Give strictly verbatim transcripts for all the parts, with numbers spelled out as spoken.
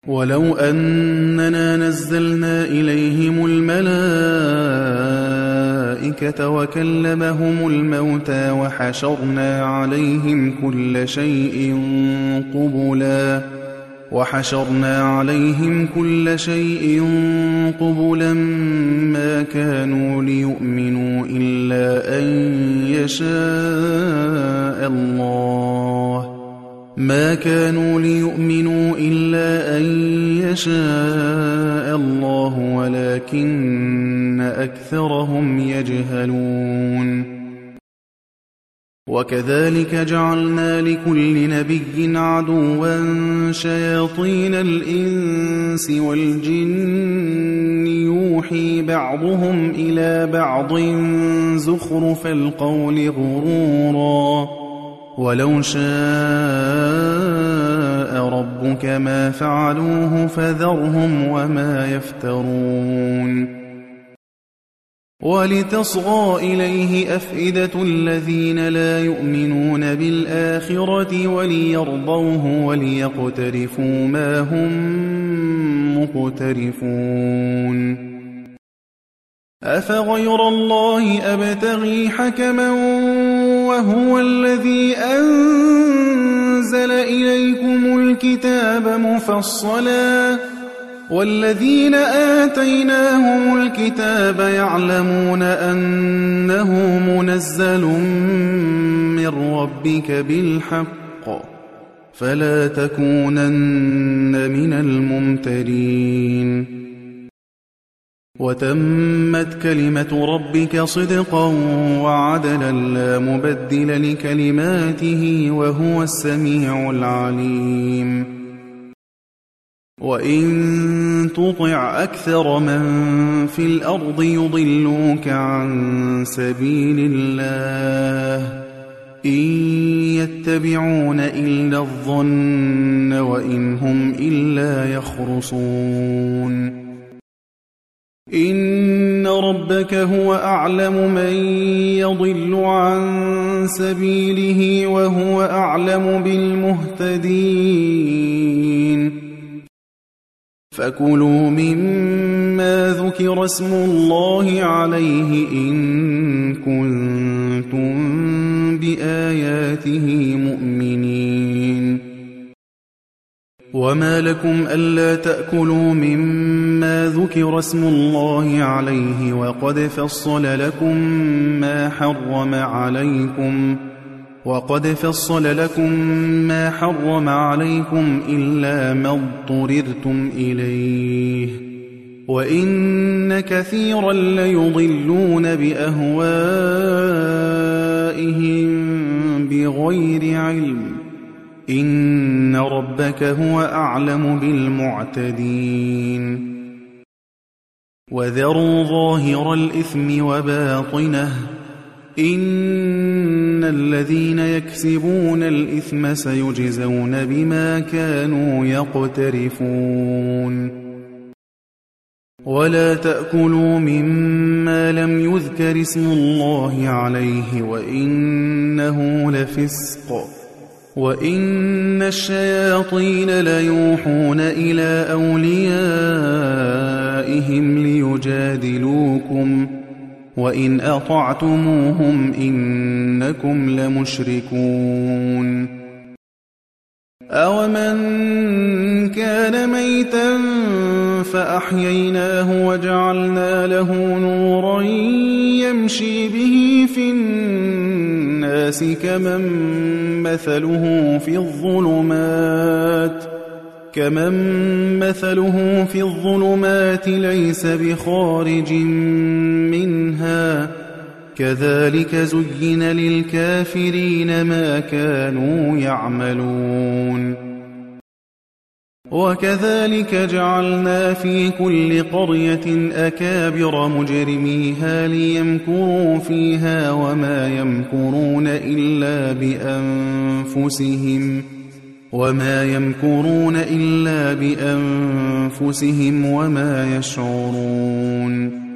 ولو أننا نزلنا إليهم الملائكة وكلمهم الموتى وحشرنا عليهم كل شيء قبلا وحشرنا عليهم كل شيء قبلا ما كانوا ليؤمنوا إلا أن يشاء الله ما كانوا ليؤمنوا إلا أن يشاء الله ولكن أكثرهم يجهلون. وكذلك جعلنا لكل نبي عدوا شياطين الإنس والجن يوحي بعضهم إلى بعض زخرف القول غرورا ولو شاء ربك ما فعلوه فذرهم وما يفترون. ولتصغى إليه أفئدة الذين لا يؤمنون بالآخرة وليرضوه وليقترفوا ما هم مقترفون. أفغير الله أبتغي حكما وهو الذي أنزل إليكم الكتاب مفصلا والذين آتيناهم الكتاب يعلمون أنه منزل من ربك بالحق فلا تكونن من الممترين. وتمت كلمة ربك صدقا وعدلا لا مبدل لكلماته وهو السميع العليم. وإن تطع أكثر من في الأرض يضلوك عن سبيل الله إن يتبعون إلا الظن وإن هم إلا يخرصون. إن ربك هو أعلم من يضل عن سبيله وهو أعلم بالمهتدين. فكلوا مما ذكر اسم الله عليه إن كنتم بآياته مؤمنين. وما لكم ألا تأكلوا مما ذكر اسم الله عليه وقد فصل لكم ما حرم عليكم وقد فصل لكم ما حرم عليكم إلا ما اضطررتم إليه وإن كثيرا ليضلون بأهوائهم بغير علم إن ربك هو أعلم بالمعتدين. وذروا ظاهر الإثم وباطنه إن الذين يكسبون الإثم سيجزون بما كانوا يقترفون. ولا تأكلوا مما لم يذكر اسم الله عليه وإنه لفسق وإن الشياطين ليوحون إلى أوليائهم ليجادلوكم وإن أطعتموهم إنكم لمشركون. أومن كان ميتا فأحييناه وجعلنا له نورا يمشي به في الناس كمن مثله في الظلمات كمن مثله في الظلمات ليس بخارج منها كذلك زين للكافرين ما كانوا يعملون. وكذلك جعلنا في كل قرية أكابر مجرميها ليمكروا فيها وما يمكرون إلا بأنفسهم وما يمكرون إلا بأنفسهم وما يشعرون.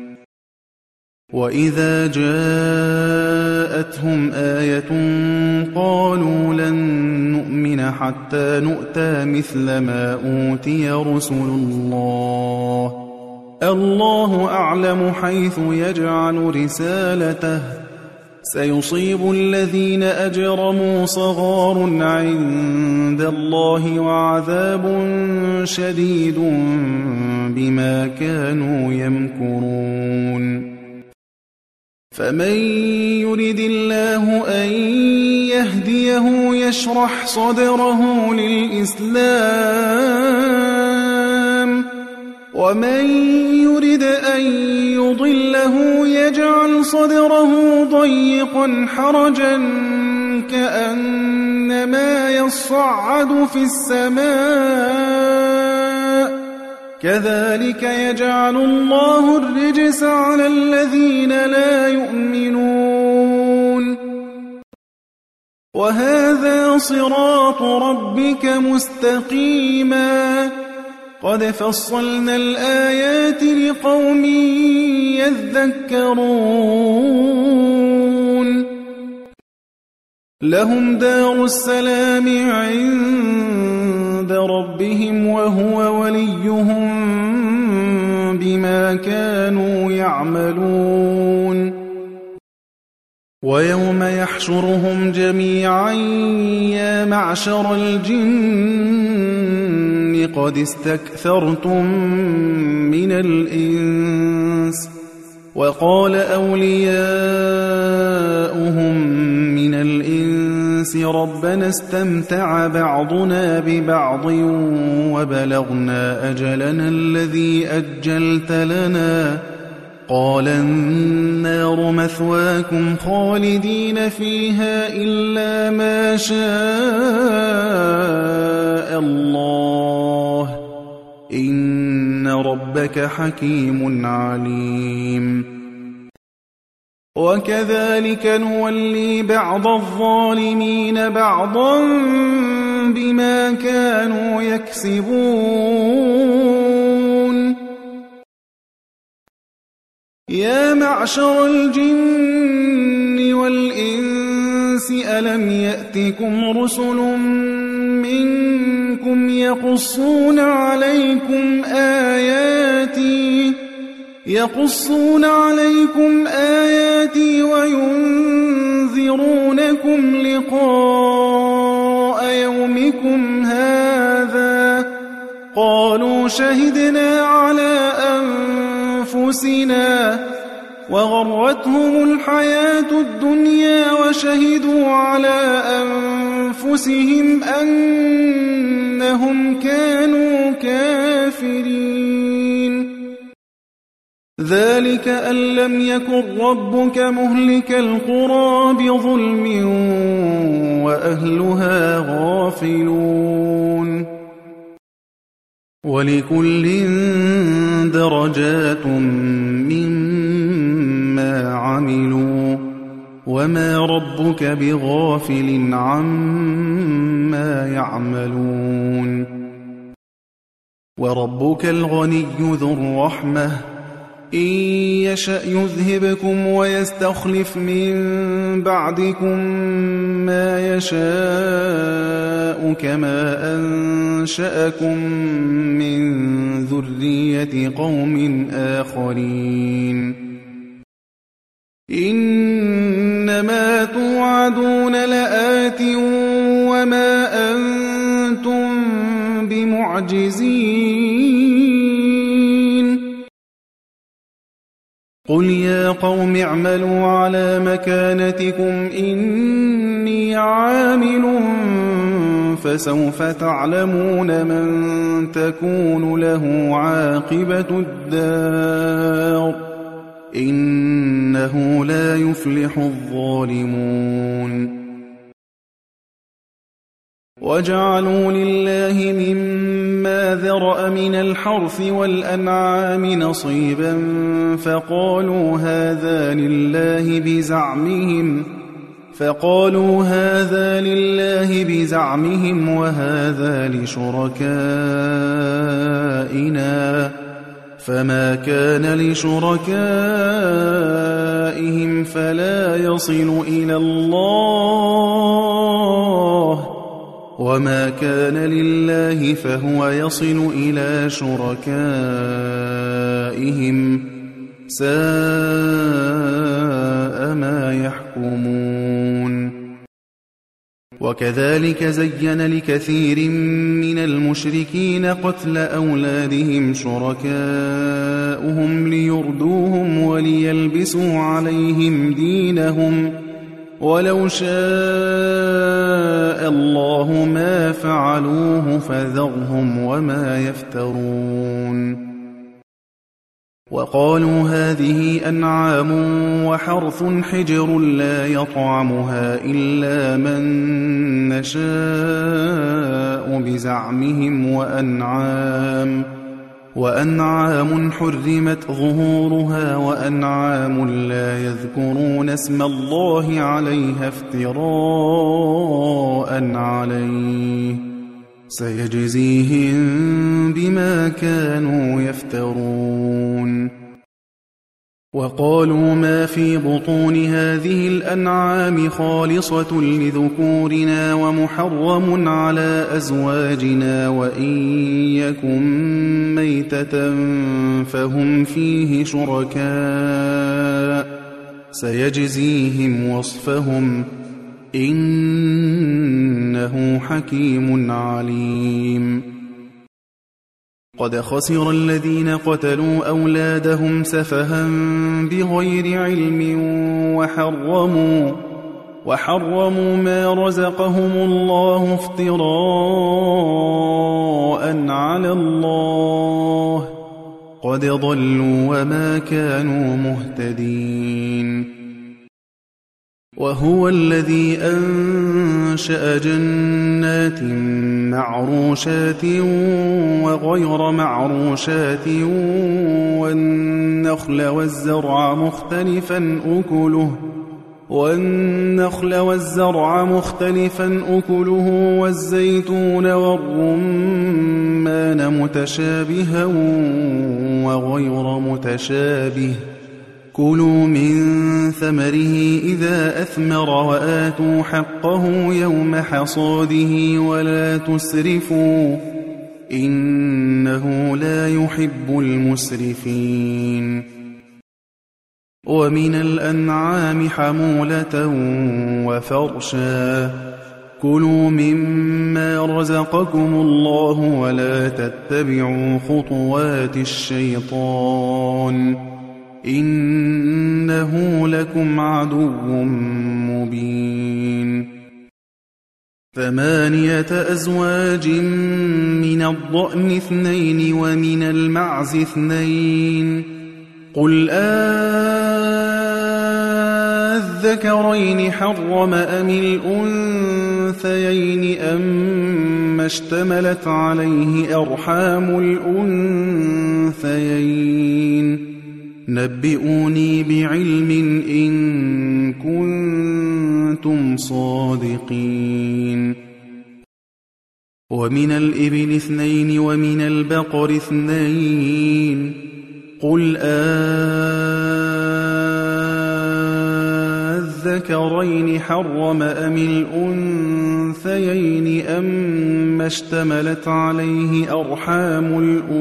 وإذا جاءتهم آية قالوا لن نؤمن حتى نؤتى مثل ما أوتي رسل الله الله أعلم حيث يجعل رسالته سيصيب الذين أجرموا صغار عند الله وعذاب شديد بما كانوا يمكرون فمن يرد الله أن يهديه يشرح صدره للإسلام ومن يرد أن يضله يجعل صدره ضيقا حرجا كأنما يصعد في السماء كذلك يجعل الله الرجس على الذين لا يؤمنون وهذا صراط ربك مستقيما قد فصلنا الآيات لقوم يذكرون لهم دار السلام عند ربهم وهو وليهم بما كانوا يعملون ويوم يحشرهم جميعا يا معشر الجن قد استكثرتم من الإنس وقال أولياؤهم من الإنس ربنا استمتع بعضنا ببعض وبلغنا أجلنا الذي أجلت لنا قال النار مثواكم خالدين فيها إلا ما شاء الله إن ربك حكيم عليم وكذلك نولي بعض الظالمين بعضا بما كانوا يكسبون يا معشر الجن والإنس ألم يأتكم رسل منكم يقصون عليكم آياتي يقصون عليكم آياتي وينذرونكم لقاء يومكم هذا قالوا شهدنا على أنفسنا وغرتهم الحياة الدنيا وشهدوا على أنفسهم أنهم كانوا كافرين ذلك أن لم يكن ربك مهلك القرى بظلم وأهلها غافلون ولكل درجات مما عملوا وما ربك بغافل عما يعملون وربك الغني ذو الرحمة إن يشأ يذهبكم ويستخلف من بعدكم ما يشاء كما أنشأكم من ذرية قوم آخرين إنما توعدون لآت وما أنتم بمعجزين قل يا قوم اعملوا على مكانتكم إني عامل فسوف تعلمون من تكون له عاقبة الدار إنه لا يفلح الظالمون وجعلوا لله مما ذرأ من الحرث والأنعام نصيبا فقالوا هذا لله بزعمهم فقالوا هذا لله بزعمهم وهذا لشركائنا فما كان لشركائهم فلا يصل إلى الله وما كان لله فهو يصل إلى شركائهم ساء ما يحكمون وكذلك زين لكثير من المشركين قتل أولادهم شركاؤهم ليردوهم وليلبسوا عليهم دينهم ولو شاء الله ما فعلوه فذرهم وما يفترون وقالوا هذه أنعام وحرث حجر لا يطعمها إلا من نشاء بزعمهم وأنعام وأنعام حرمت ظهورها وأنعام لا يذكرون اسم الله عليها افتراء عليه سيجزيهم بما كانوا يفترون وقالوا ما في بطون هذه الأنعام خالصة لذكورنا ومحرم على أزواجنا وإن يكن ميتة فهم فيه شركاء سيجزيهم وصفهم إنه حكيم عليم قد خسر الذين قتلوا أولادهم سفها بغير علم وحرموا وحرموا ما رزقهم الله افتراء على الله قد ضلوا وما كانوا مهتدين وهو الذي أنشأ جنات معروشات وغير معروشات والنخل والزرع مختلفا أكله والنخل والزرع مختلفا أكله والزيتون والرمان متشابها وغير متشابه كلوا من ثمره إذا أثمر وآتوا حقه يوم حصاده ولا تسرفوا إنه لا يحب المسرفين ومن الأنعام حمولة وفرشا كلوا مما رزقكم الله ولا تتبعوا خطوات الشيطان إنه لكم عدو مبين ثمانية أزواج من الضأن اثنين ومن المعز اثنين قل أذكرين حرم أم الأنثيين أم اشتملت عليه أرحام الأنثيين نبئوني بعلم إن كنتم صادقين ومن الإبل اثنين ومن البقر اثنين قل أذكرين حرم أم الأنثيين أم اشتملت عليه أرحام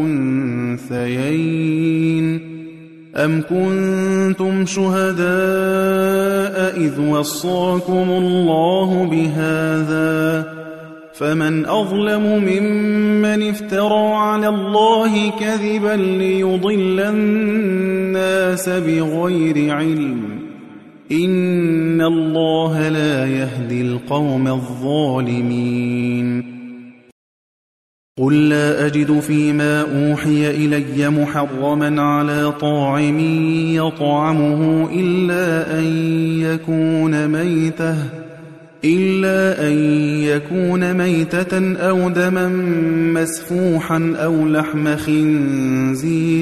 الأنثيين أم كنتم شهداء إذ وصاكم الله بهذا فمن أظلم ممن افترى على الله كذبا ليضل الناس بغير علم إن الله لا يهدي القوم الظالمين قل لا أجد فيما أوحي إلي محرما على طاعم يطعمه إلا أن يكون ميتة إلا أن يكون ميتة أو دما مسفوحا أو لحم خنزير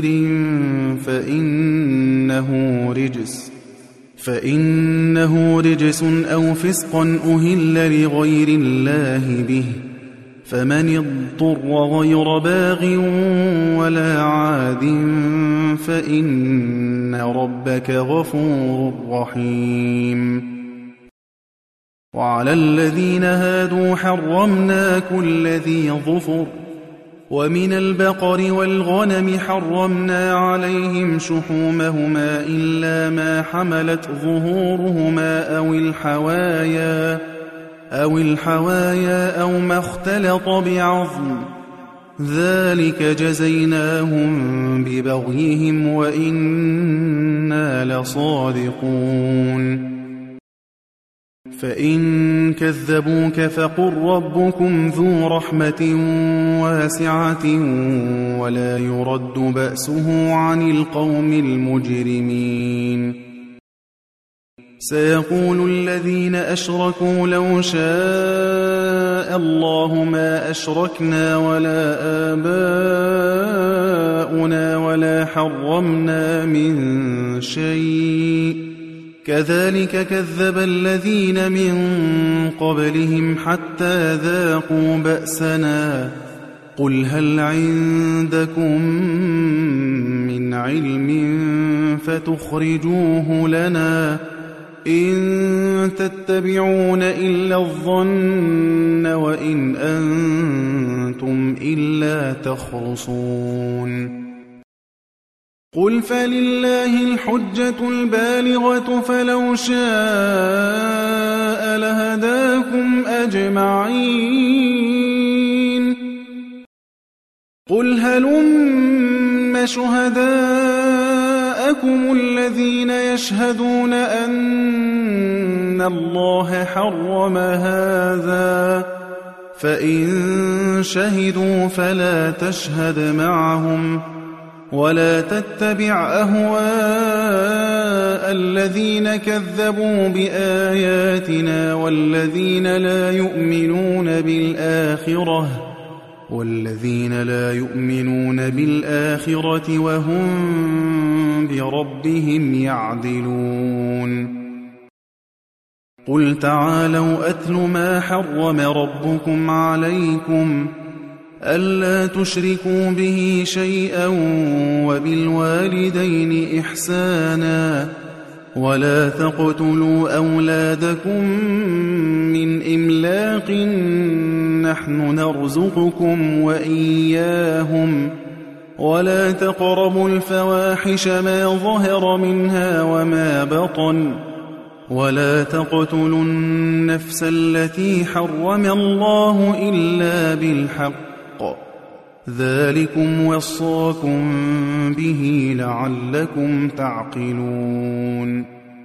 فإنه رجس فإنه رجس أو فسقا أهل لغير الله به فمن اضطر غير باغ ولا عاد فإن ربك غفور رحيم وعلى الذين هادوا حرمنا كل ذي ظفر ومن البقر والغنم حرمنا عليهم شحومهما إلا ما حملت ظهورهما أو الحوايا أو الحوايا أو ما اختلط بعظم ذلك جزيناهم ببغيهم وإنا لصادقون فإن كذبوك فقل ربكم ذو رحمة واسعة ولا يرد بأسه عن القوم المجرمين سيقول الذين أشركوا لو شاء الله ما أشركنا ولا آباؤنا ولا حرمنا من شيء كذلك كذب الذين من قبلهم حتى ذاقوا بأسنا قل هل عندكم من علم فتخرجوه لنا إن تتبعون إلا الظن وإن أنتم إلا تخرصون قل فلله الحجة البالغة فلو شاء لهداكم أجمعين قل هلم شهداءكم الذين يشهدون أن الله حرم هذا فإن شهدوا فلا تشهد معهم ولا تتبع أهواء الذين كذبوا بآياتنا والذين لا يؤمنون بالآخرة والذين لا يؤمنون بالآخرة وهم بربهم يعدلون قل تعالوا أتل ما حرم ربكم عليكم ألا تشركوا به شيئا وبالوالدين إحسانا ولا تقتلوا أولادكم من إملاق نحن نرزقكم وإياهم ولا تقربوا الفواحش ما ظهر منها وما بطن ولا تقتلوا النفس التي حرم الله إلا بالحق ذلكم وصاكم به لعلكم تعقلون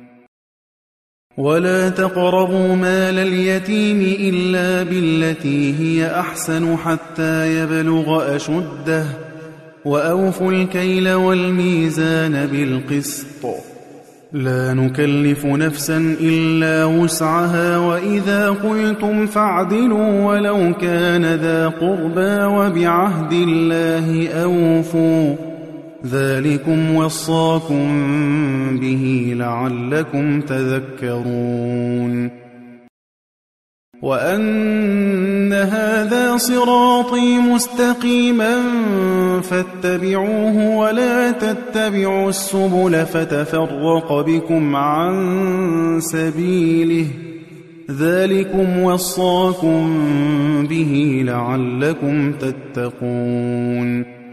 ولا تقربوا مال اليتيم إلا بالتي هي أحسن حتى يبلغ أشده وأوفوا الكيل والميزان بالقسط لا نكلف نفسا إلا وسعها وإذا قلتم فاعدلوا ولو كان ذا قربى وبعهد الله أوفوا ذلكم وصاكم به لعلكم تذكرون وأن هذا صراطي مستقيما فاتبعوه ولا تتبعوا السبل فتفرق بكم عن سبيله ذلكم وصاكم به لعلكم تتقون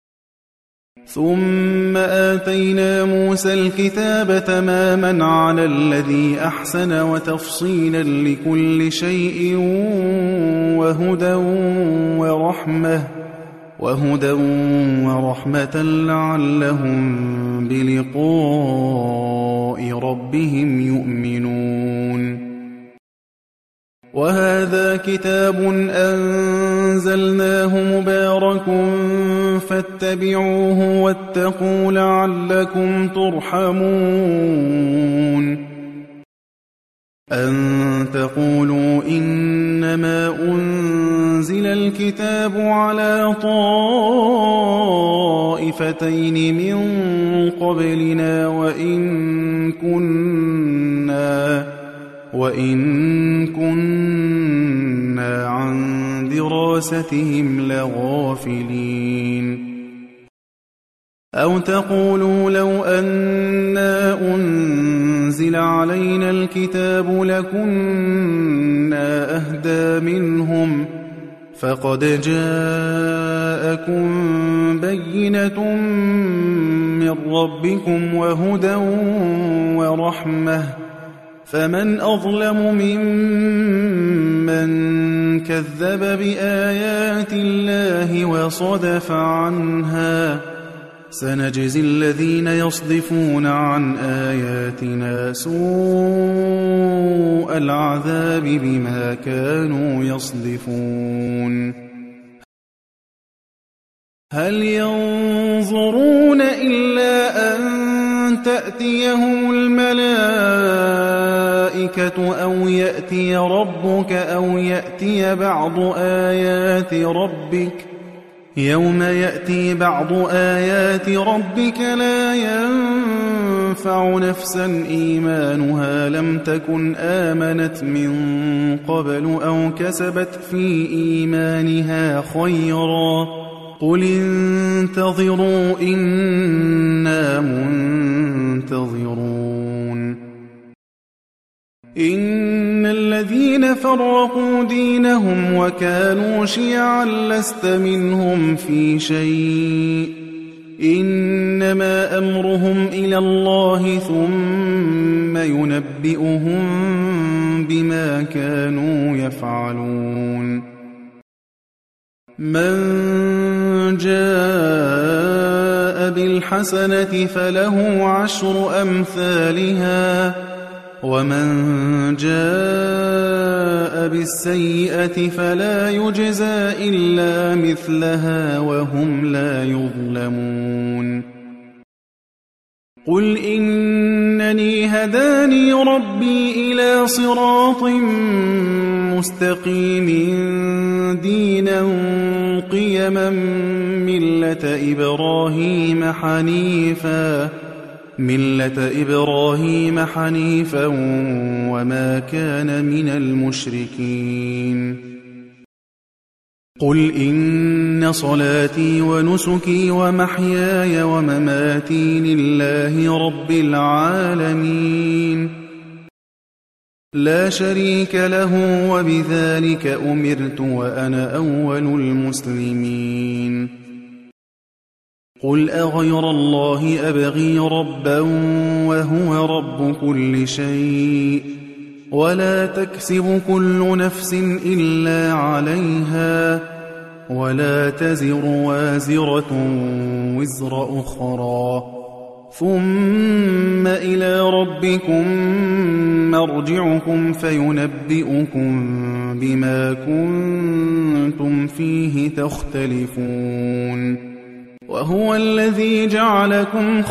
ثم آتينا موسى الكتاب تماما على الذي أحسن وتفصيلا لكل شيء وهدى ورحمة وهدى ورحمة لعلهم بلقاء ربهم يؤمنون وهذا كتاب أنزلناه مبارك فاتبعوه واتقوا لعلكم ترحمون أن تقولوا إنما أنزل الكتاب على طائفتين من قبلنا وإن كنا وإن كنا عن دراستهم لغافلين أو تقولوا لو أنا أنزل نزل علينا الكتاب لكنا أهدى منهم فقد جاءكم بينة من ربكم وهدى ورحمة فمن أظلم ممن كذب بآيات الله وصدف عنها سنجزي الذين يصدفون عن آياتنا سوء العذاب بما كانوا يصدفون هل ينظرون إلا أن تأتيهم الملائكة أو يأتي ربك أو يأتي بعض آيات ربك يوم يأتي بعض آيات ربك لا ينفع نفسا إيمانها لم تكن آمنت من قبل أو كسبت في إيمانها خيرا قل انتظروا إنا منتظرون إن الذين فرقوا دينهم وكانوا شيعا لست منهم في شيء إنما أمرهم إلى الله ثم ينبئهم بما كانوا يفعلون من جاء بالحسنة فله عشر أمثالها ومن جاء بالسيئة فلا يجزى إلا مثلها وهم لا يظلمون قل إنني هداني ربي إلى صراط مستقيم دينا قيما ملة إبراهيم حنيفا ملة إبراهيم حنيفا وما كان من المشركين قل إن صلاتي ونسكي ومحياي ومماتي لله رب العالمين لا شريك له وبذلك أمرت وأنا أول المسلمين قل أغير الله أبغي ربا وهو رب كل شيء ولا تكسب كل نفس إلا عليها ولا تزر وازرة وزر أخرى ثم إلى ربكم مرجعكم فينبئكم بما كنتم فيه تختلفون وهو الذي جعلكم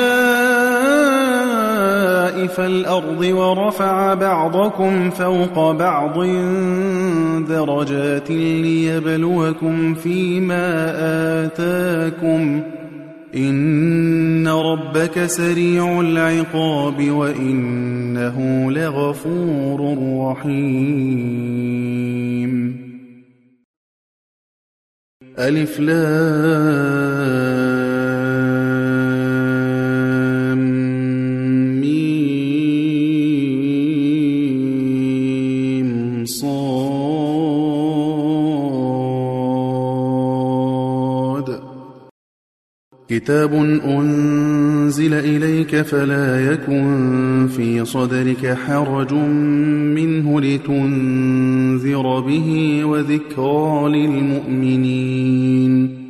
خلائف الأرض ورفع بعضكم فوق بعض درجات ليبلوكم فيما آتاكم إن ربك سريع العقاب وإنه لغفور رحيم ألف لام ميم صاد كتاب أنزل إليك فلا يكن في صدرك حرج منه لتنذر به وذكرى للمؤمنين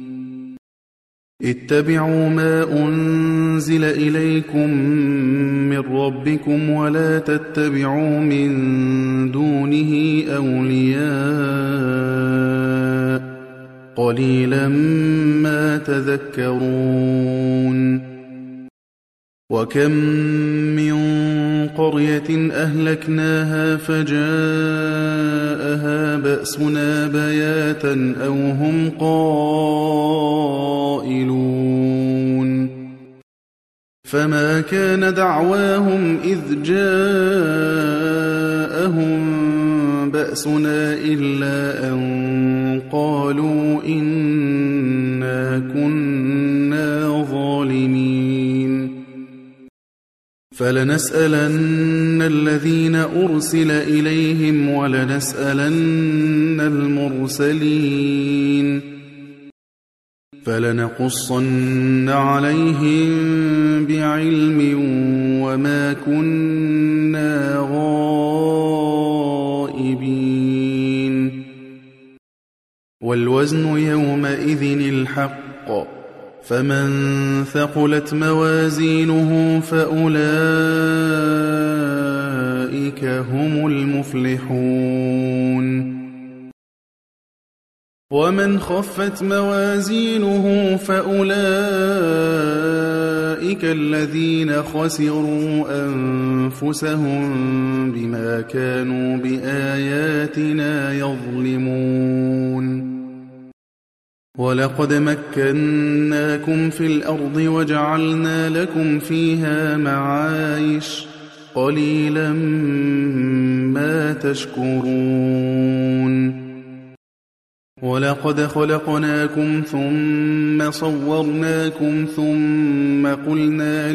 اتبعوا ما أنزل إليكم من ربكم ولا تتبعوا من دونه أولياء قليلا ما تذكرون وكم من قرية أهلكناها فجاءها بأسنا بياتا أو هم قائلون فما كان دعواهم إذ جاءهم بأسنا إلا أن قالوا إنا كنا ظالمين فلنسألن الذين أرسل إليهم ولنسألن المرسلين فلنقصن عليهم بعلم وما كنا غائبين والوزن يومئذ الحق فمن ثقلت موازينه فأولئك هم المفلحون ومن خفت موازينه فأولئك الذين خسروا أنفسهم بما كانوا بآياتنا يظلمون ولقد مكناكم في الأرض وجعلنا لكم فيها معايش قليلا ما تشكرون ولقد خلقناكم ثم صورناكم ثم قلنا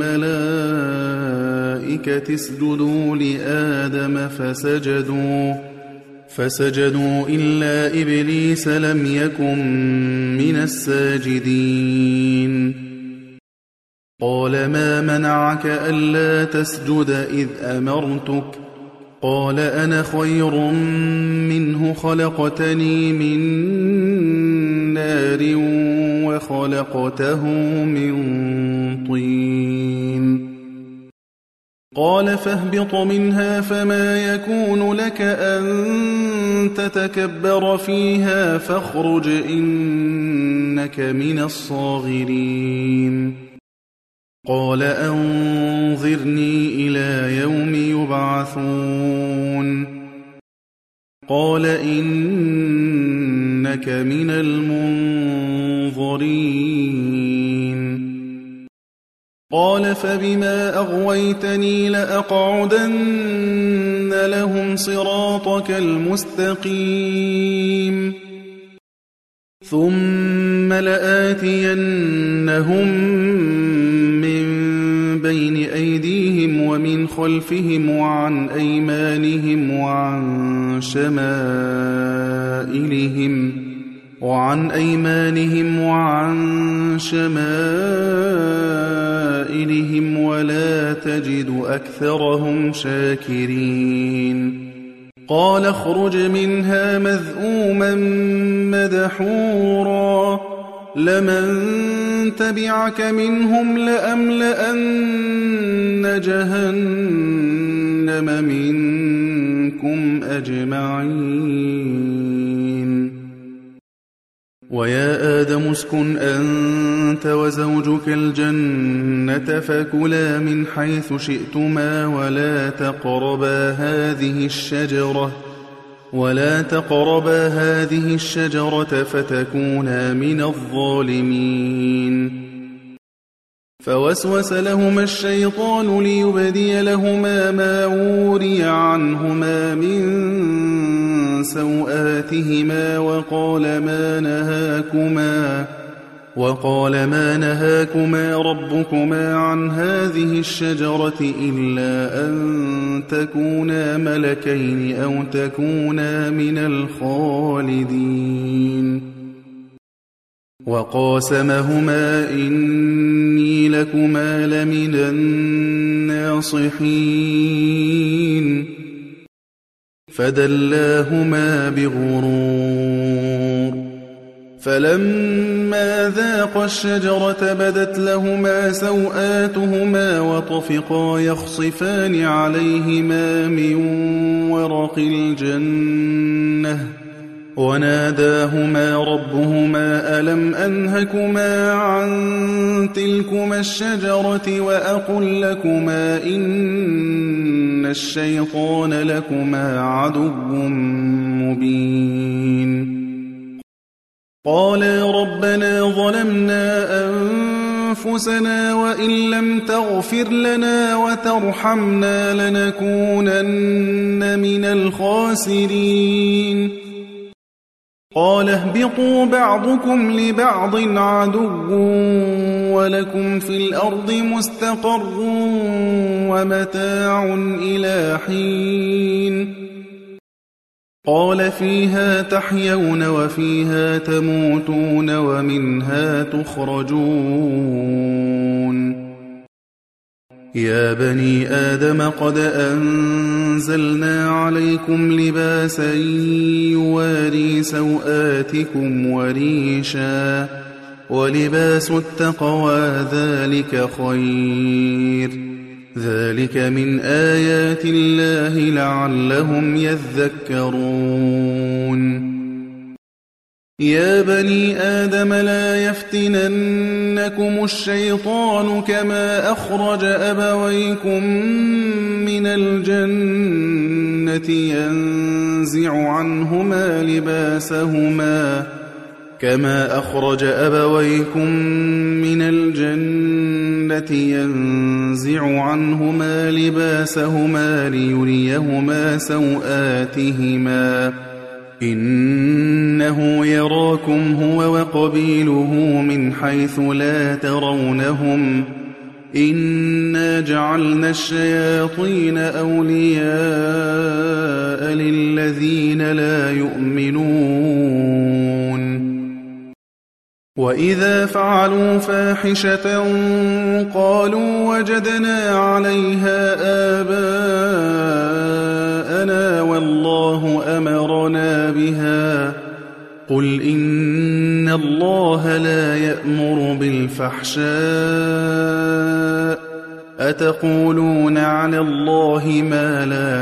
للملائكة اسجدوا لآدم فسجدوا فسجدوا إلا إبليس لم يكن من الساجدين قال ما منعك ألا تسجد إذ أمرتك قال أنا خير منه خلقتني من نار وخلقته من طين قال فاهبط منها فما يكون لك أن تتكبر فيها فاخرج إنك من الصاغرين قال أنظرني إلى يوم يبعثون قال إنك من المنظرين قال فبما أغويتني لأقعدن لهم صراطك المستقيم ثم لآتينهم من بين أيديهم ومن خلفهم وعن أيمانهم وعن شمائلهم وعن أيمانهم وعن شمائلهم ولا تجد أكثرهم شاكرين قال اخرج منها مذءوما مدحورا لمن تبعك منهم لأملأن جهنم منكم أجمعين ويا آدم اسكن أنت وزوجك الجنة فكلا من حيث شئتما ولا تقربا هذه الشجرة ولا تقربا هذه الشجرة فتكونا من الظالمين فوسوس لهما الشيطان ليبدي لهما ما وري عنهما من سوآتهما وقال ما نهاكما وقال ما نهاكما ربكما عن هذه الشجرة إلا أن تكونا ملكين أو تكونا من الخالدين وقاسمهما إني لكما لمن الناصحين فدلاهما بغرور فلما ذاقا الشجرة بدت لهما سوآتهما وطفقا يخصفان عليهما من ورق الجنة وناداهما ربهما ألم أنهكما عن تلكما الشجرة وأقل لكما إن الشيطان لكما عدو مبين قالا ربنا ظلمنا أنفسنا وإن لم تغفر لنا وترحمنا لنكونن من الخاسرين قال اهبطوا بعضكم لبعض عدو ولكم في الأرض مستقر ومتاع إلى حين قال فيها تحيون وفيها تموتون ومنها تخرجون يا بني آدم قد أنزلنا عليكم لباسا يواري سوآتكم وريشا ولباس التقوى ذلك خير ذلك من آيات الله لعلهم يذكرون يا بني آدم لا يفتننكم الشيطان كما أخرج أبويكم من الجنة ينزع عنهما لباسهما كما أخرج أبويكم من الجنة ينزع عنهما لباسهما ليريهما سوآتهما إنه يراكم هو وقبيله من حيث لا ترونهم إنا جعلنا الشياطين أولياء للذين لا يؤمنون وإذا فعلوا فاحشة قالوا وجدنا عليها آباءنا والله أمرنا بها قل إن الله لا يأمر بالفحشاء أتقولون على الله ما لا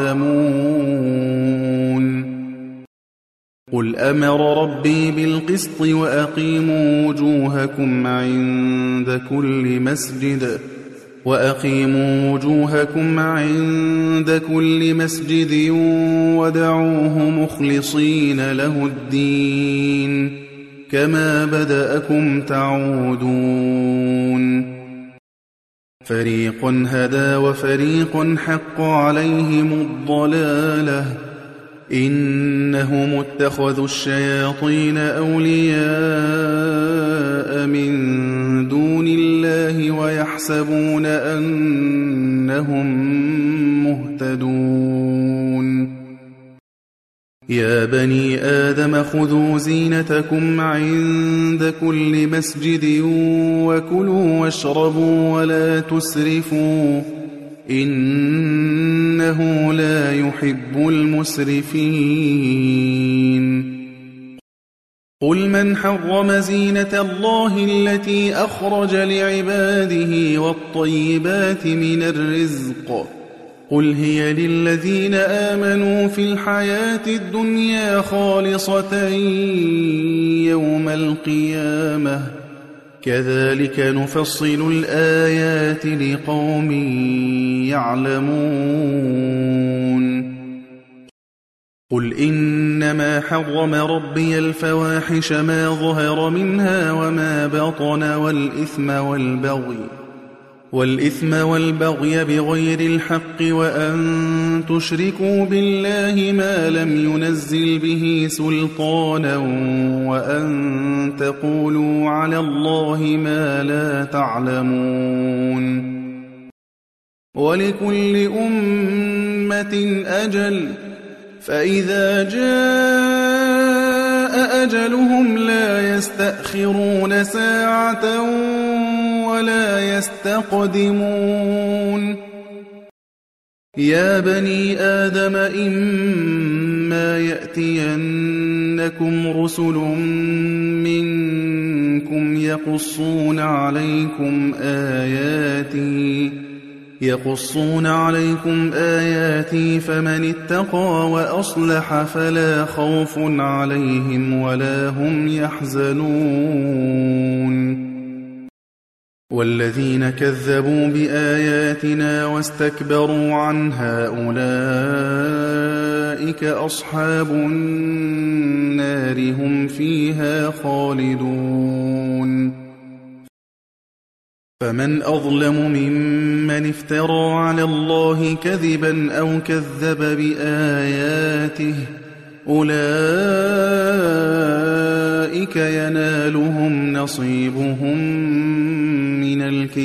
تعلمون قل أمر ربي بالقسط وأقيموا وجوهكم عند كل مسجد وأقيموا وجوهكم عند كل مسجد ودعوه مخلصين له الدين كما بدأكم تعودون فريق هدى وفريق حق عليهم الضلالة إنهم اتخذوا الشياطين أولياء من دون الله ويحسبون أنهم مهتدون يا بني آدم خذوا زينتكم عند كل مسجد وكلوا واشربوا ولا تسرفوا إنه لا يحب المسرفين قل من حرم زينة الله التي أخرج لعباده والطيبات من الرزق قل هي للذين آمنوا في الحياة الدنيا خالصة يوم القيامة كذلك نفصل الآيات لقوم يعلمون قل إنما حرم ربي الفواحش ما ظهر منها وما بطن والإثم والبغي والإثم والبغي بغير الحق وأن تشركوا بالله ما لم ينزل به سلطانا وأن تقولوا على الله ما لا تعلمون ولكل أمة أجل فإذا جاء أجلهم لا يستأخرون ساعة ولا يستقدمون يا بني آدم إما يأتينكم رسل منكم يقصون عليكم آياتي يقصون عليكم آياتي فمن اتقى وأصلح فلا خوف عليهم ولا هم يحزنون والذين كذبوا بآياتنا واستكبروا عنها أولئك أصحاب النار هم فيها خالدون فمن أظلم ممن افترى على الله كذبا أو كذب بآياته أولئك ينالهم نصيبهم من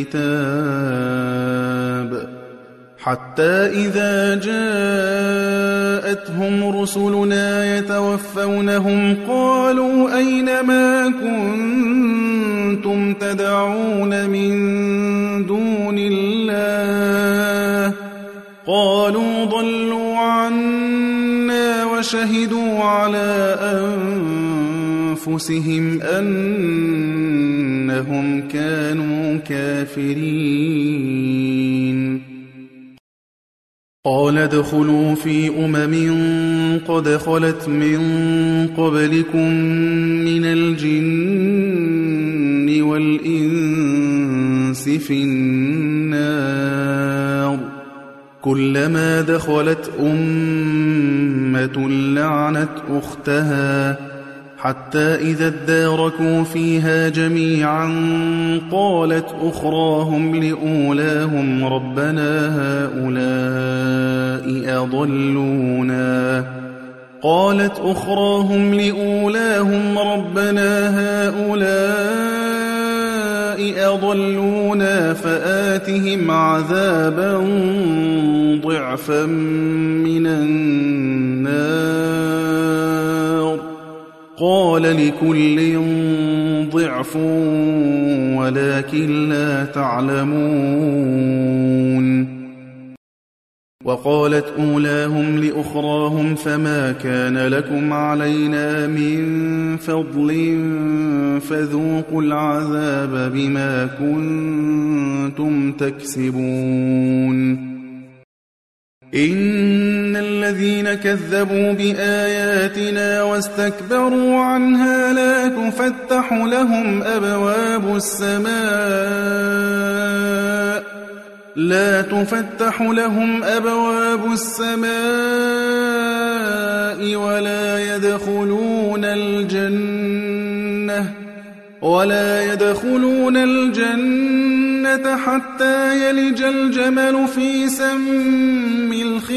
الكتاب حتى إذا جاءتهم رسلنا يتوفونهم قالوا أين ما كنتم تدعون من دون الله قالوا ضلوا عنا وشهدوا على أنفسهم أنهم كانوا كافرين قال ادخلوا في أمم قد خلت من قبلكم من الجن والإنس في النار كلما دخلت أمة لعنت أختها حتى إذا اداركوا فيها جميعا قالت أخراهم لأولاهم ربنا هؤلاء أضلونا قالت أخراهم لأولاهم ربنا هؤلاء أضلونا فآتهم عذابا ضعفا من النار قال لكل ضعف ولكن لا تعلمون وقالت أولاهم لأخراهم فما كان لكم علينا من فضل فذوقوا العذاب بما كنتم تكسبون إن الذين كذبوا بآياتنا واستكبروا عنها لا تفتح لهم أبواب السماء لا تفتح لهم أبواب السماء ولا يدخلون الجنة ولا يدخلون الجنة حتى يلج الجمل في سم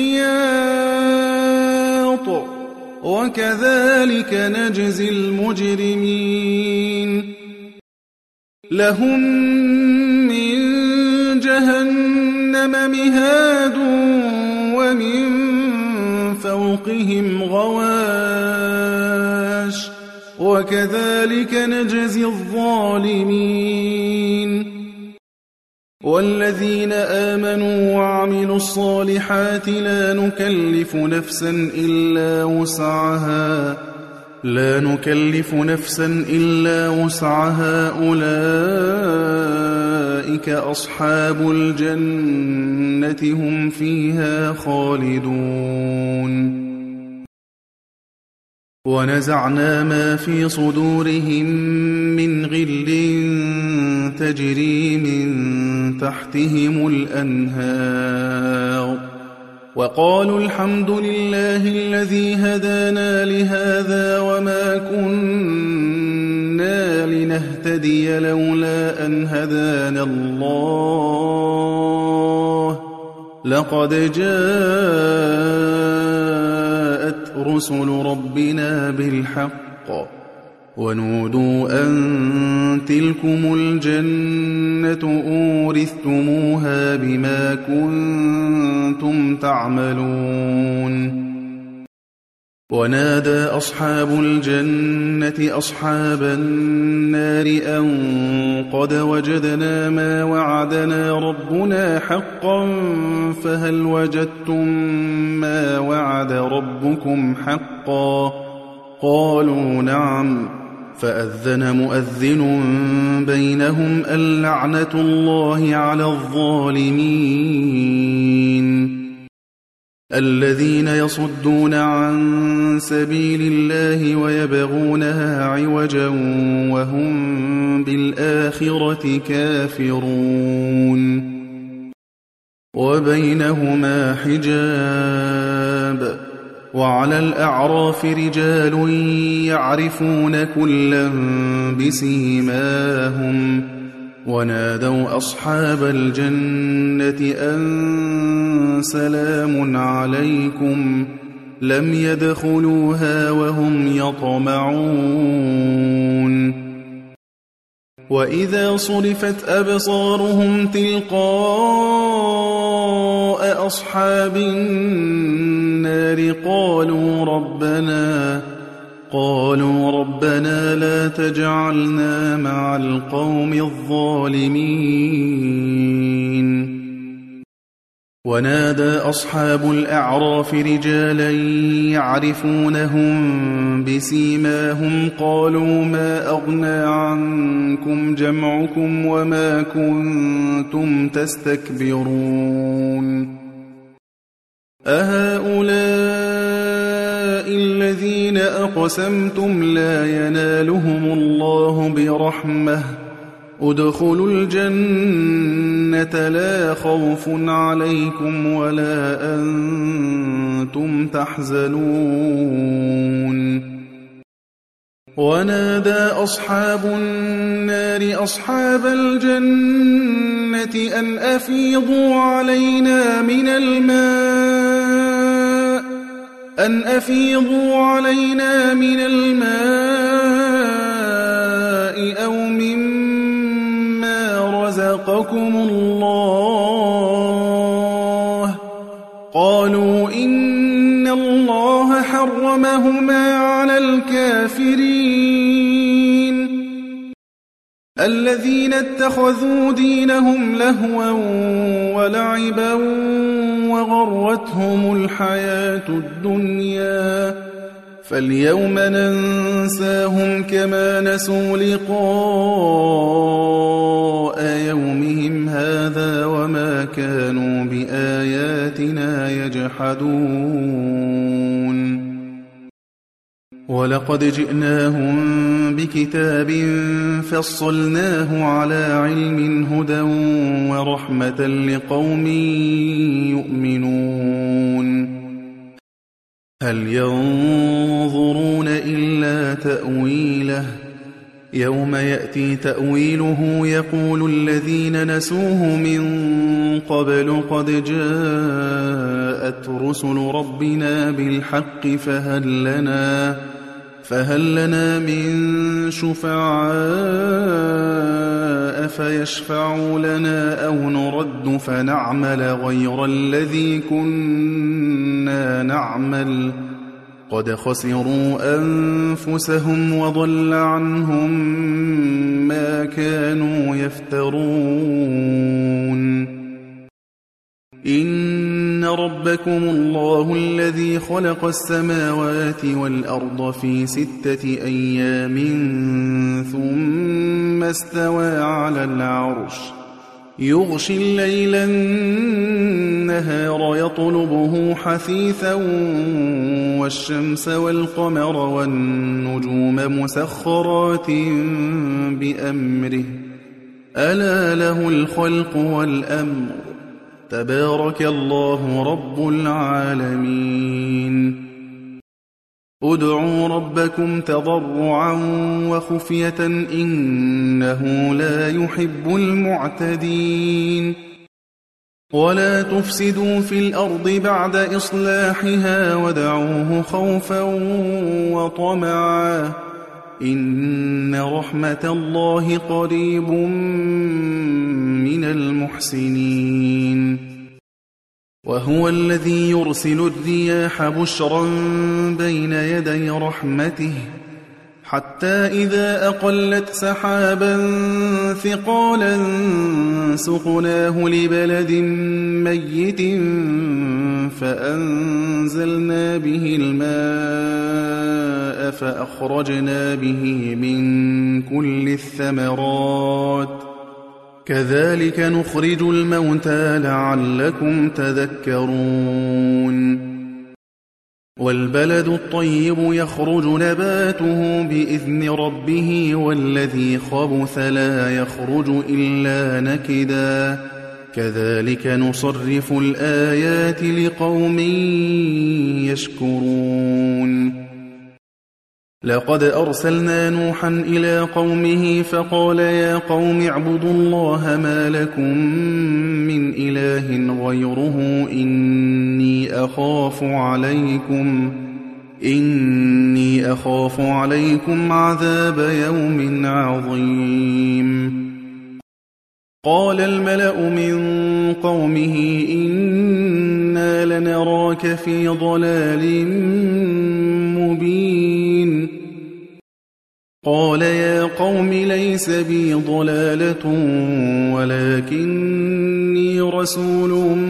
الخياط وكذلك نجزي المجرمين لهم من جهنم مهاد ومن فوقهم غواش وكذلك نجزي الظالمين والذين آمنوا وعملوا الصالحات لا نكلف نفسا إلا وسعها لا نكلف نفسا إلا وسعها أولئك أصحاب الجنة هم فيها خالدون ونزعنا ما في صدورهم من غل تجري من تحتهم الأنهار وقالوا الحمد لله الذي هدانا لهذا وما كنا لنهتدي لولا أن هدانا الله لقد جاءت رسل ربنا بالحق ونودوا أن تلكم الجنة أورثتموها بما كنتم تعملون ونادى أصحاب الجنة أصحاب النار أن قد وجدنا ما وعدنا ربنا حقا فهل وجدتم ما وعد ربكم حقا قالوا نعم فأذن مؤذن بينهم اللعنة الله على الظالمين الذين يصدون عن سبيل الله ويبغونها عوجا وهم بالآخرة كافرون وبينهما حجاب وعلى الأعراف رجال يعرفون كلا بسيماهم ونادوا أصحاب الجنة أن سلام عليكم لم يدخلوها وهم يطمعون وإذا صرفت أبصارهم تلقاء أصحاب النار قالوا ربنا قالوا ربنا لا تجعلنا مع القوم الظالمين ونادى أصحاب الأعراف رجالا يعرفونهم بسيماهم قالوا ما أغنى عنكم جمعكم وما كنتم تستكبرون أهؤلاء الذين أقسمتم لا ينالهم الله برحمة ادخلوا الجنة لا خوف عليكم ولا أنتم تحزنون ونادى أصحاب النار أصحاب الجنة أن أفيضوا علينا من الماء أن أفيضوا علينا من الماء أو مما رزقكم الله قالوا إن الله حرمهما على الكافرين الذين اتخذوا دينهم لهوا ولعبا وغرتهم الحياة الدنيا فاليوم ننساهم كما نسوا لقاء يومهم هذا وما كانوا بآياتنا يجحدون ولقد جئناهم بكتاب فصلناه على علم هدى ورحمة لقوم يؤمنون هل ينظرون إلا تأويله يوم يأتي تأويله يقول الذين نسوه من قبل قد جاءت رسل ربنا بالحق فهل لنا فهل لنا من شفعاء فيشفعوا لنا أو نرد فنعمل غير الذي كنا نعمل قد خسروا أنفسهم وضل عنهم ما كانوا يفترون إن ربكم الله الذي خلق السماوات والأرض في ستة أيام ثم استوى على العرش يغشي الليل النهار يطلبه حثيثا والشمس والقمر والنجوم مسخرات بأمره ألا له الخلق والأمر تبارك الله رب العالمين ادعوا ربكم تضرعا وخفية إنه لا يحب المعتدين ولا تفسدوا في الأرض بعد إصلاحها ودعوه خوفا وطمعا إن رحمة الله قريب من المحسنين وهو الذي يرسل الرياح بشرا بين يدي رحمته حتى إذا أقلت سحابا ثقالا سقناه لبلد ميت فأنزلنا به الماء فأخرجنا به من كل الثمرات كذلك نخرج الموتى لعلكم تذكرون والبلد الطيب يخرج نباته بإذن ربه والذي خبث لا يخرج إلا نكدا كذلك نصرف الآيات لقوم يشكرون لقد أرسلنا نوحا إلى قومه فقال يا قوم اعبدوا الله ما لكم من إله غيره إني أخاف عليكم إني أخاف عليكم عذاب يوم عظيم. قال الملأ من قومه إنا لنراك في ضلال مبين. قال يا قوم ليس بي ضلالة ولكني رسول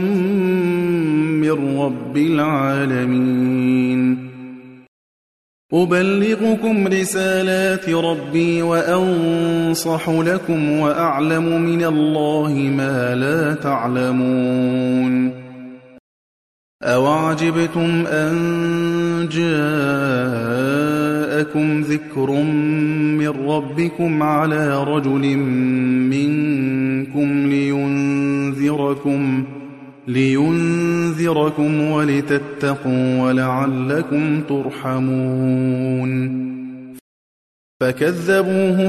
من رب العالمين أبلغكم رسالات ربي وأنصح لكم وأعلم من الله ما لا تعلمون. أوعجبتم أن جاءكم ذكر من ربكم على رجل منكم لينذركم لينذركم ولتتقوا ولعلكم ترحمون. فكذبوه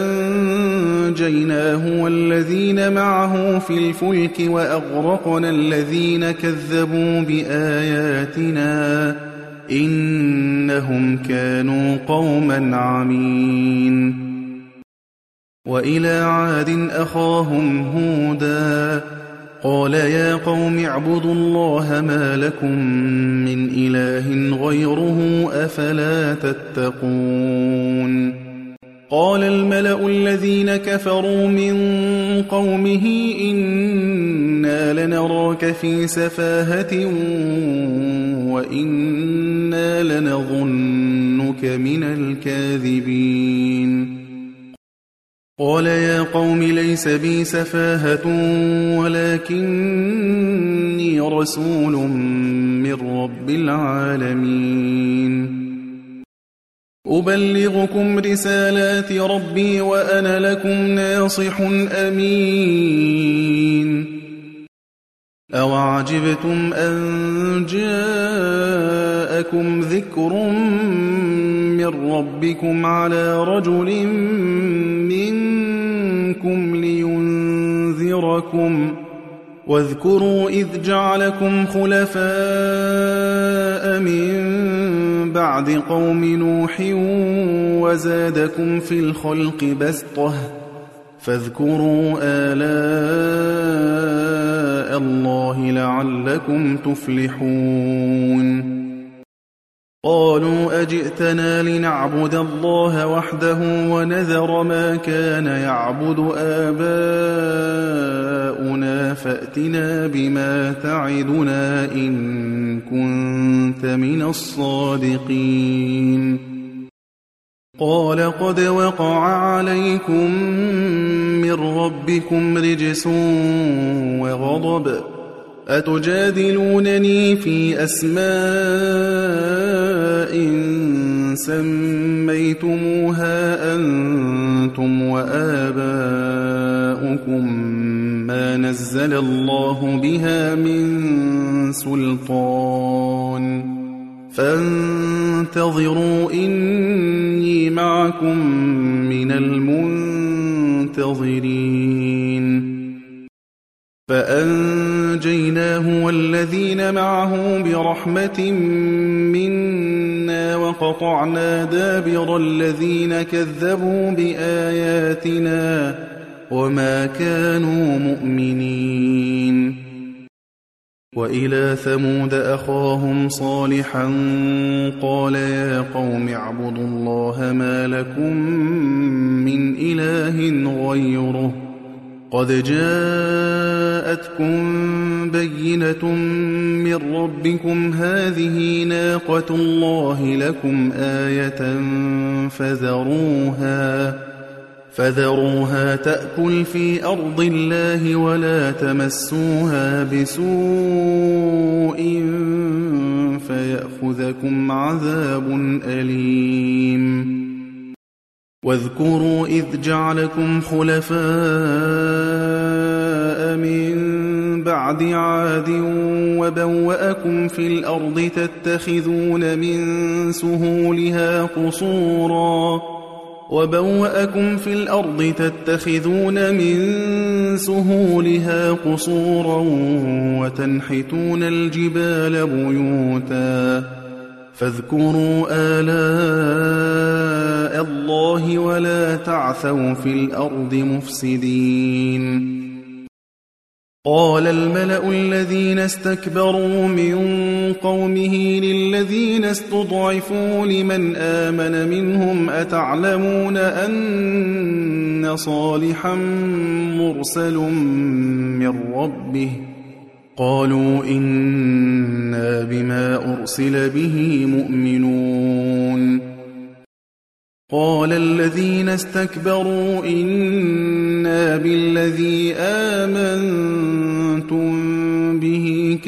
فأنجيناه والذين معه في الفلك وأغرقنا الذين كذبوا بآياتنا إنهم كانوا قوما عمين. وإلى عاد أخاهم هودا قال يا قوم اعبدوا الله ما لكم من إله غيره أفلا تتقون. قال الملأ الذين كفروا من قومه إنا لنراك في سفاهة وإنا لنظنك من الكاذبين. قال يا قوم ليس بي سفاهة ولكني رسول من رب العالمين أبلغكم رسالات ربي وأنا لكم ناصح أمين. أوعجبتم أن جاءكم ذكر من ربكم على رجل منكم لينذركم واذكروا إذ جعلكم خلفاء من بعد قوم نوح وزادكم في الخلق بسطة فاذكروا آلاء الله لعلكم تفلحون. قالوا أجئتنا لنعبد الله وحده ونذر ما كان يعبد آباؤنا فأتنا بما تعدنا إن كنت من الصادقين. قال قد وقع عليكم من ربكم رجس وغضب أتجادلونني في أسماء سميتموها أنتم وآباؤكم ما نزل الله بها من سلطان فانتظروا إني معكم من المنتظرين. فأنجيناه والذين معه برحمة منا وقطعنا دابر الذين كذبوا بآياتنا وما كانوا مؤمنين. وإلى ثمود أخاهم صالحا قال يا قوم اعبدوا الله ما لكم من إله غيره قد جاءتكم بينة من ربكم هذه ناقة الله لكم آية فذروها فذروها تأكل في أرض الله ولا تمسوها بسوء فيأخذكم عذاب أليم. واذكروا إذ جعلكم خلفاء من بعد عاد وبوأكم في الأرض تتخذون من سهولها قصورا وبوأكم في الأرض تتخذون من سهولها قصورا وتنحتون الجبال بيوتا فاذكروا آلاء الله ولا تعثوا في الأرض مفسدين. قال الملأ الذين استكبروا من قومه للذين استضعفوا لمن آمن منهم أتعلمون أن صالحا مرسل من ربه قالوا إنا بما أرسل به مؤمنون. قال الذين استكبروا إنا بالذي آمنتم به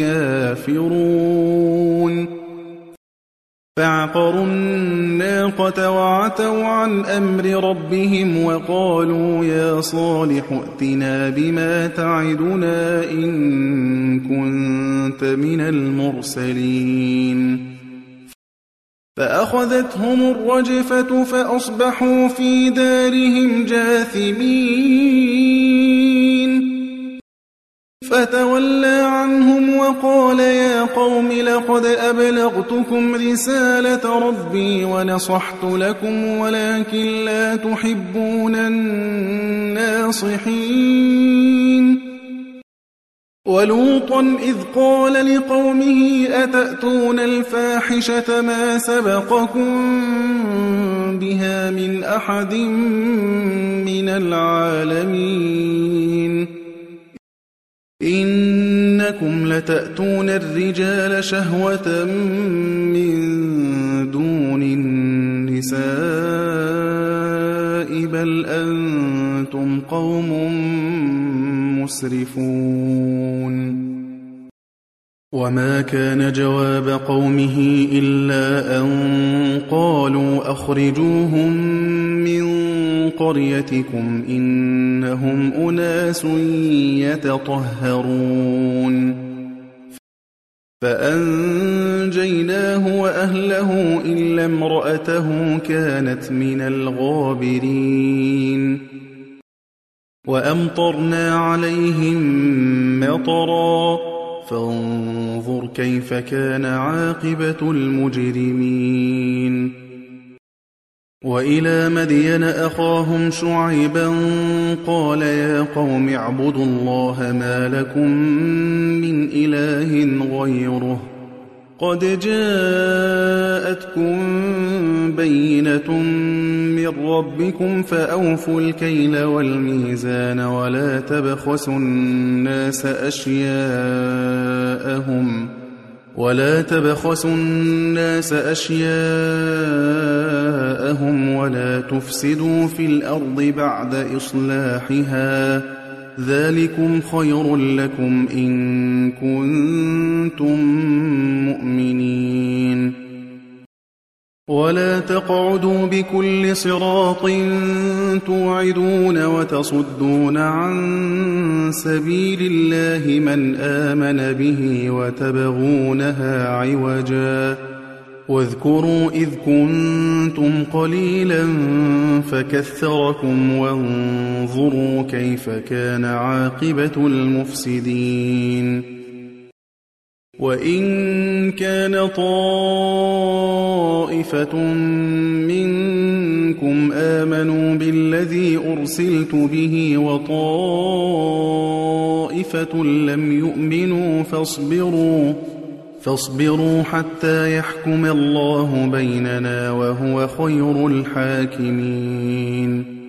كافرون فعقروا الناقة وعتوا عن أمر ربهم وقالوا يا صالح ائتنا بما تعدنا إن كنت من المرسلين. فأخذتهم الرجفة فأصبحوا في دارهم جاثمين. فتولى عنهم وقال يا قوم لقد أبلغتكم رسالة ربي ونصحت لكم ولكن لا تحبون الناصحين. ولوطا إذ قال لقومه أتأتون الفاحشة ما سبقكم بها من أحد من العالمين إنكم لتأتون الرجال شهوة من دون النساء بل أنتم قوم مسرفون. وما كان جواب قومه إلا أن قالوا أخرجوهم من قريتكم إنهم أناس يتطهرون. فأنجيناه وأهله إلا امرأته كانت من الغابرين. وأمطرنا عليهم مطرا فانظر كيف كان عاقبة المجرمين. وإلى مدين أخاهم شعيبا قال يا قوم اعبدوا الله ما لكم من إله غيره قد جاءتكم بينة من ربكم فأوفوا الكيل والميزان ولا تبخسوا الناس أشياءهم ولا تبخسوا الناس أشياءهم ولا تفسدوا في الأرض بعد إصلاحها ذلكم خير لكم إن كنتم مؤمنين. ولا تقعدوا بكل صراط توعدون وتصدون عن سبيل الله من آمن به وتبغونها عوجا واذكروا إذ كنتم قليلا فكثركم وانظروا كيف كان عاقبة المفسدين. وإن كان طائفة منكم آمنوا بالذي أرسلت به وطائفة لم يؤمنوا فاصبروا فاصبروا حتى يحكم الله بيننا وهو خير الحاكمين.